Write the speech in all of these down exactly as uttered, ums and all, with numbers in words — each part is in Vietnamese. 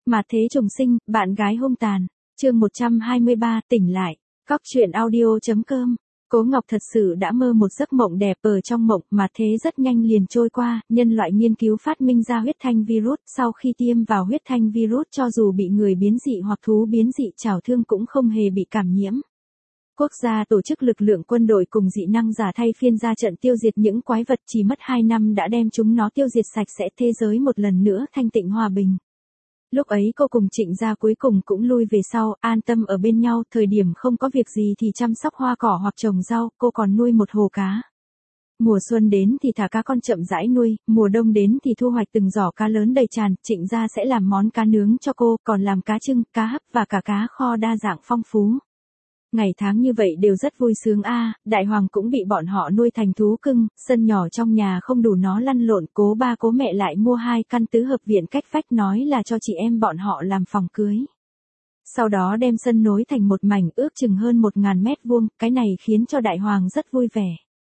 Mà thế trùng sinh, bạn gái hung tàn. Chương một trăm hai mươi ba, tỉnh lại. Cóc truyện audio chấm com. Cố Ngọc thật sự đã mơ một giấc mộng đẹp, ở trong mộng mà thế rất nhanh liền trôi qua, nhân loại nghiên cứu phát minh ra huyết thanh virus, sau khi tiêm vào huyết thanh virus cho dù bị người biến dị hoặc thú biến dị trảo thương cũng không hề bị cảm nhiễm. Quốc gia tổ chức lực lượng quân đội cùng dị năng giả thay phiên ra trận tiêu diệt những quái vật, chỉ mất hai năm đã đem chúng nó tiêu diệt sạch sẽ, thế giới một lần nữa thanh tịnh hòa bình. Lúc ấy cô cùng Trịnh gia cuối cùng cũng lui về sau, an tâm ở bên nhau, thời điểm không có việc gì thì chăm sóc hoa cỏ hoặc trồng rau, cô còn nuôi một hồ cá. Mùa xuân đến thì thả cá con chậm rãi nuôi, mùa đông đến thì thu hoạch từng giỏ cá lớn đầy tràn, Trịnh gia sẽ làm món cá nướng cho cô, còn làm cá trưng, cá hấp và cả cá kho đa dạng phong phú. Ngày tháng như vậy đều rất vui sướng a. À, Đại Hoàng cũng bị bọn họ nuôi thành thú cưng, sân nhỏ trong nhà không đủ nó lăn lộn, cố ba cố mẹ lại mua hai căn tứ hợp viện cách vách nói là cho chị em bọn họ làm phòng cưới. Sau đó đem sân nối thành một mảnh ước chừng hơn một ngàn mét vuông, cái này khiến cho Đại Hoàng rất vui vẻ.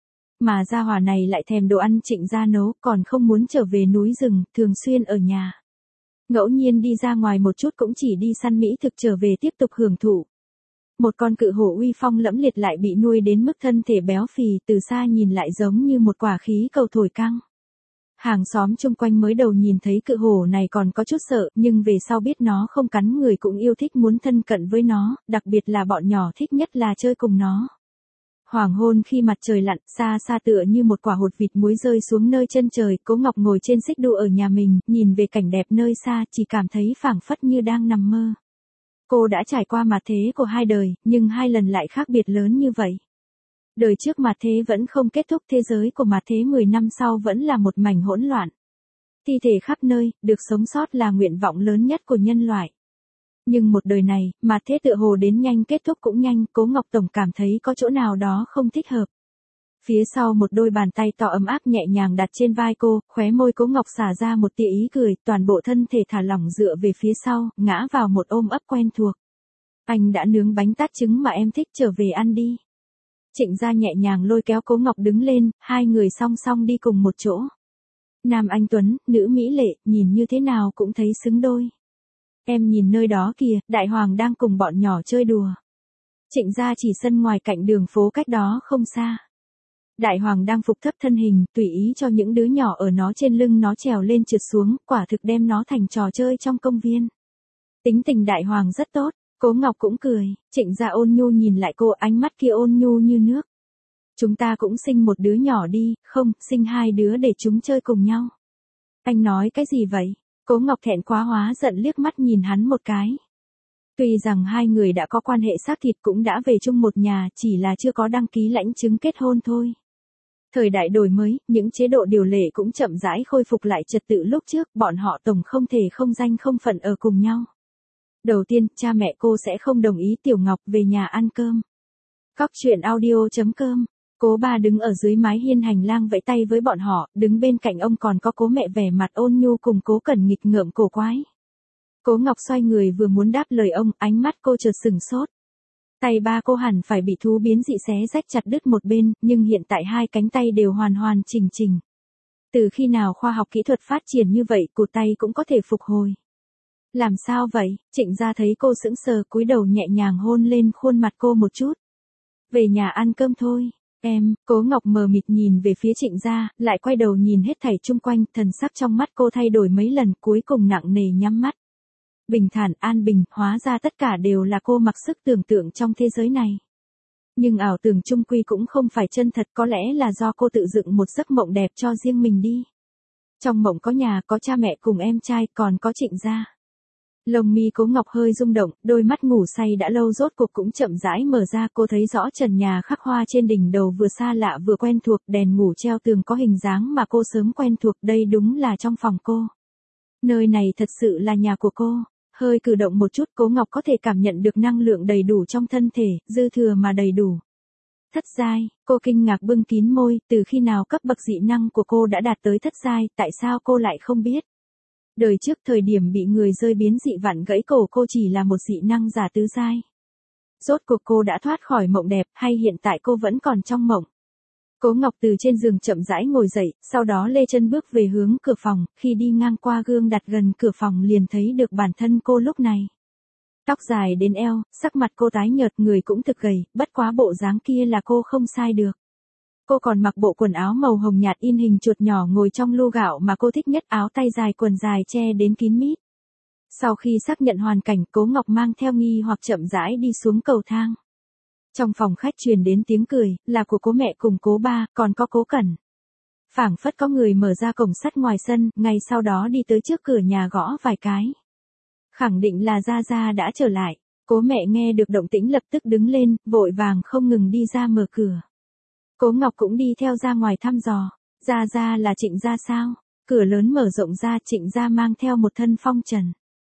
Mà gia hỏa này lại thèm đồ ăn Trịnh gia nấu, còn không muốn trở về núi rừng, thường xuyên ở nhà. Ngẫu nhiên đi ra ngoài một chút cũng chỉ đi săn mỹ thực trở về tiếp tục hưởng thụ. Một con cự hổ uy phong lẫm liệt lại bị nuôi đến mức thân thể béo phì, từ xa nhìn lại giống như một quả khí cầu thổi căng. Hàng xóm chung quanh mới đầu nhìn thấy cự hổ này còn có chút sợ, nhưng về sau biết nó không cắn người cũng yêu thích muốn thân cận với nó, đặc biệt là bọn nhỏ thích nhất là chơi cùng nó. Hoàng hôn khi mặt trời lặn, xa xa tựa như một quả hột vịt muối rơi xuống nơi chân trời, Cố Ngọc ngồi trên xích đu ở nhà mình, nhìn về cảnh đẹp nơi xa, chỉ cảm thấy phảng phất như đang nằm mơ. Cô đã trải qua mặt thế của hai đời, nhưng hai lần lại khác biệt lớn như vậy. Đời trước mặt thế vẫn không kết thúc, thế giới của mặt thế mười năm sau vẫn là một mảnh hỗn loạn. Thi thể khắp nơi, được sống sót là nguyện vọng lớn nhất của nhân loại. Nhưng một đời này, mặt thế tựa hồ đến nhanh kết thúc cũng nhanh, Cố Ngọc tổng cảm thấy có chỗ nào đó không thích hợp. Phía sau một đôi bàn tay to ấm áp nhẹ nhàng đặt trên vai cô, khóe môi Cố Ngọc xả ra một tia ý cười, toàn bộ thân thể thả lỏng dựa về phía sau, ngã vào một ôm ấp quen thuộc. Anh đã nướng bánh tát trứng mà em thích, trở về ăn đi. Trịnh gia nhẹ nhàng lôi kéo Cố Ngọc đứng lên, hai người song song đi cùng một chỗ. Nam anh tuấn, nữ mỹ lệ, nhìn như thế nào cũng thấy xứng đôi. Em nhìn nơi đó kìa, Đại Hoàng đang cùng bọn nhỏ chơi đùa. Trịnh gia chỉ sân ngoài cạnh đường phố cách đó không xa. Đại Hoàng đang phục thấp thân hình, tùy ý cho những đứa nhỏ ở nó trên lưng nó trèo lên trượt xuống, quả thực đem nó thành trò chơi trong công viên. Tính tình Đại Hoàng rất tốt, Cố Ngọc cũng cười, Trịnh gia ôn nhu nhìn lại cô, ánh mắt kia ôn nhu như nước. Chúng ta cũng sinh một đứa nhỏ đi, không, sinh hai đứa để chúng chơi cùng nhau. Anh nói cái gì vậy? Cố Ngọc thẹn quá hóa giận liếc mắt nhìn hắn một cái. Tuy rằng hai người đã có quan hệ xác thịt cũng đã về chung một nhà, chỉ là chưa có đăng ký lãnh chứng kết hôn thôi. Thời đại đổi mới, những chế độ điều lệ cũng chậm rãi khôi phục lại trật tự lúc trước, bọn họ tổng không thể không danh không phận ở cùng nhau. Đầu tiên, cha mẹ cô sẽ không đồng ý Tiểu Ngọc về nhà ăn cơm. Cóc truyện audio chấm com. Cố ba đứng ở dưới mái hiên hành lang vẫy tay với bọn họ, đứng bên cạnh ông còn có Cố mẹ vẻ mặt ôn nhu cùng Cố Cẩn nghịch ngợm cổ quái. Cố Ngọc xoay người vừa muốn đáp lời ông, ánh mắt cô chợt sừng sốt. Tay ba cô hẳn phải bị thú biến dị xé rách chặt đứt một bên, nhưng hiện tại hai cánh tay đều hoàn hoàn chỉnh chỉnh. Từ khi nào khoa học kỹ thuật phát triển như vậy, cụt tay cũng có thể phục hồi. Làm sao vậy? Trịnh gia thấy cô sững sờ, cúi đầu nhẹ nhàng hôn lên khuôn mặt cô một chút. Về nhà ăn cơm thôi. Em, Cố Ngọc mờ mịt nhìn về phía Trịnh gia, lại quay đầu nhìn hết thảy chung quanh, thần sắc trong mắt cô thay đổi mấy lần, cuối cùng nặng nề nhắm mắt. Bình thản, an bình, hóa ra tất cả đều là cô mặc sức tưởng tượng trong thế giới này. Nhưng ảo tưởng chung quy cũng không phải chân thật, có lẽ là do cô tự dựng một giấc mộng đẹp cho riêng mình đi. Trong mộng có nhà, có cha mẹ cùng em trai, còn có Trịnh gia. Lông mi Cố Ngọc hơi rung động, đôi mắt ngủ say đã lâu rốt cuộc cũng chậm rãi mở ra, cô thấy rõ trần nhà khắc hoa trên đỉnh đầu vừa xa lạ vừa quen thuộc, đèn ngủ treo tường có hình dáng mà cô sớm quen thuộc, đây đúng là trong phòng cô. Nơi này thật sự là nhà của cô. Hơi cử động một chút, Cố Ngọc có thể cảm nhận được năng lượng đầy đủ trong thân thể, dư thừa mà đầy đủ. Thất giai, cô kinh ngạc bưng kín môi, từ khi nào cấp bậc dị năng của cô đã đạt tới thất giai, tại sao cô lại không biết? Đời trước thời điểm bị người rơi biến dị vặn gãy cổ cô chỉ là một dị năng giả tứ giai. Rốt cuộc cô đã thoát khỏi mộng đẹp, hay hiện tại cô vẫn còn trong mộng? Cố Ngọc từ trên giường chậm rãi ngồi dậy, sau đó lê chân bước về hướng cửa phòng, khi đi ngang qua gương đặt gần cửa phòng liền thấy được bản thân cô lúc này. Tóc dài đến eo, sắc mặt cô tái nhợt, người cũng thực gầy, bất quá bộ dáng kia là cô không sai được. Cô còn mặc bộ quần áo màu hồng nhạt in hình chuột nhỏ ngồi trong lu gạo mà cô thích nhất, áo tay dài quần dài che đến kín mít. Sau khi xác nhận hoàn cảnh, Cố Ngọc mang theo nghi hoặc chậm rãi đi xuống cầu thang. Trong phòng khách truyền đến tiếng cười, là của Cố mẹ cùng Cố ba, còn có Cố Cẩn. Phảng phất có người mở ra cổng sắt ngoài sân, ngay sau đó đi tới trước cửa nhà gõ vài cái. Khẳng định là Gia Gia đã trở lại. Cố mẹ nghe được động tĩnh lập tức đứng lên, vội vàng không ngừng đi ra mở cửa. Cố Ngọc cũng đi theo ra ngoài thăm dò. Gia Gia là Trịnh gia sao? Cửa lớn mở rộng ra, Trịnh gia mang theo một thân phong trần.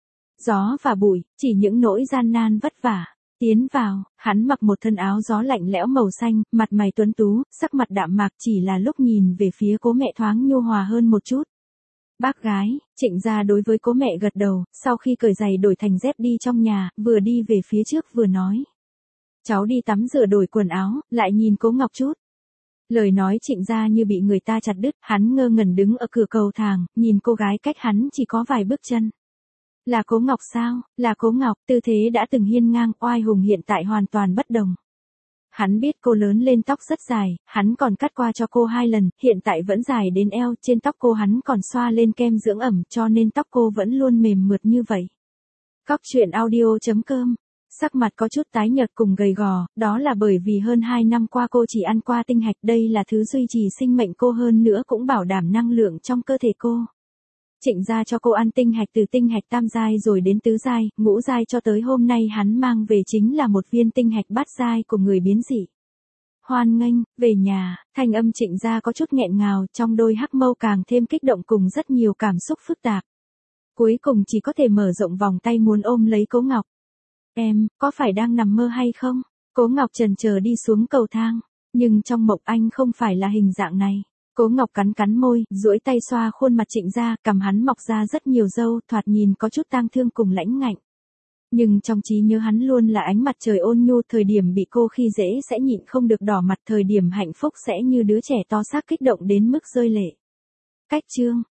Gió và bụi, chỉ những nỗi gian nan vất vả. Tiến vào, hắn mặc một thân áo gió lạnh lẽo màu xanh, mặt mày tuấn tú, sắc mặt đạm mạc, chỉ là lúc nhìn về phía Cố mẹ thoáng nhu hòa hơn một chút. Bác gái, Trịnh gia đối với Cố mẹ gật đầu, sau khi cởi giày đổi thành dép đi trong nhà, vừa đi về phía trước vừa nói. Cháu đi tắm rửa đổi quần áo, lại nhìn Cố Ngọc chút. Lời nói Trịnh gia như bị người ta chặt đứt, hắn ngơ ngẩn đứng ở cửa cầu thang, nhìn cô gái cách hắn chỉ có vài bước chân. Là Cố Ngọc sao? Là Cố Ngọc, tư thế đã từng hiên ngang, oai hùng hiện tại hoàn toàn bất đồng. Hắn biết cô lớn lên tóc rất dài, hắn còn cắt qua cho cô hai lần, hiện tại vẫn dài đến eo, trên tóc cô hắn còn xoa lên kem dưỡng ẩm, cho nên tóc cô vẫn luôn mềm mượt như vậy. Cóc truyện audio chấm com. Sắc mặt có chút tái nhợt cùng gầy gò, đó là bởi vì hơn hai năm qua cô chỉ ăn qua tinh hạch, đây là thứ duy trì sinh mệnh cô, hơn nữa cũng bảo đảm năng lượng trong cơ thể cô. Trịnh gia cho cô ăn tinh hạch từ tinh hạch tam giai rồi đến tứ giai, ngũ giai cho tới hôm nay hắn mang về chính là một viên tinh hạch bát giai của người biến dị. Hoan nghênh, về nhà, thanh âm Trịnh gia có chút nghẹn ngào, trong đôi hắc mâu càng thêm kích động cùng rất nhiều cảm xúc phức tạp. Cuối cùng chỉ có thể mở rộng vòng tay muốn ôm lấy Cố Ngọc. Em, có phải đang nằm mơ hay không? Cố Ngọc chần chờ đi xuống cầu thang, nhưng trong mộng anh không phải là hình dạng này. Cố Ngọc cắn cắn môi, duỗi tay xoa khuôn mặt Trịnh gia, cằm hắn mọc ra rất nhiều râu, thoạt nhìn có chút tang thương cùng lãnh ngạnh. Nhưng trong trí nhớ hắn luôn là ánh mặt trời ôn nhu, thời điểm bị cô khi dễ sẽ nhịn không được đỏ mặt, thời điểm hạnh phúc sẽ như đứa trẻ to xác kích động đến mức rơi lệ. Cách chương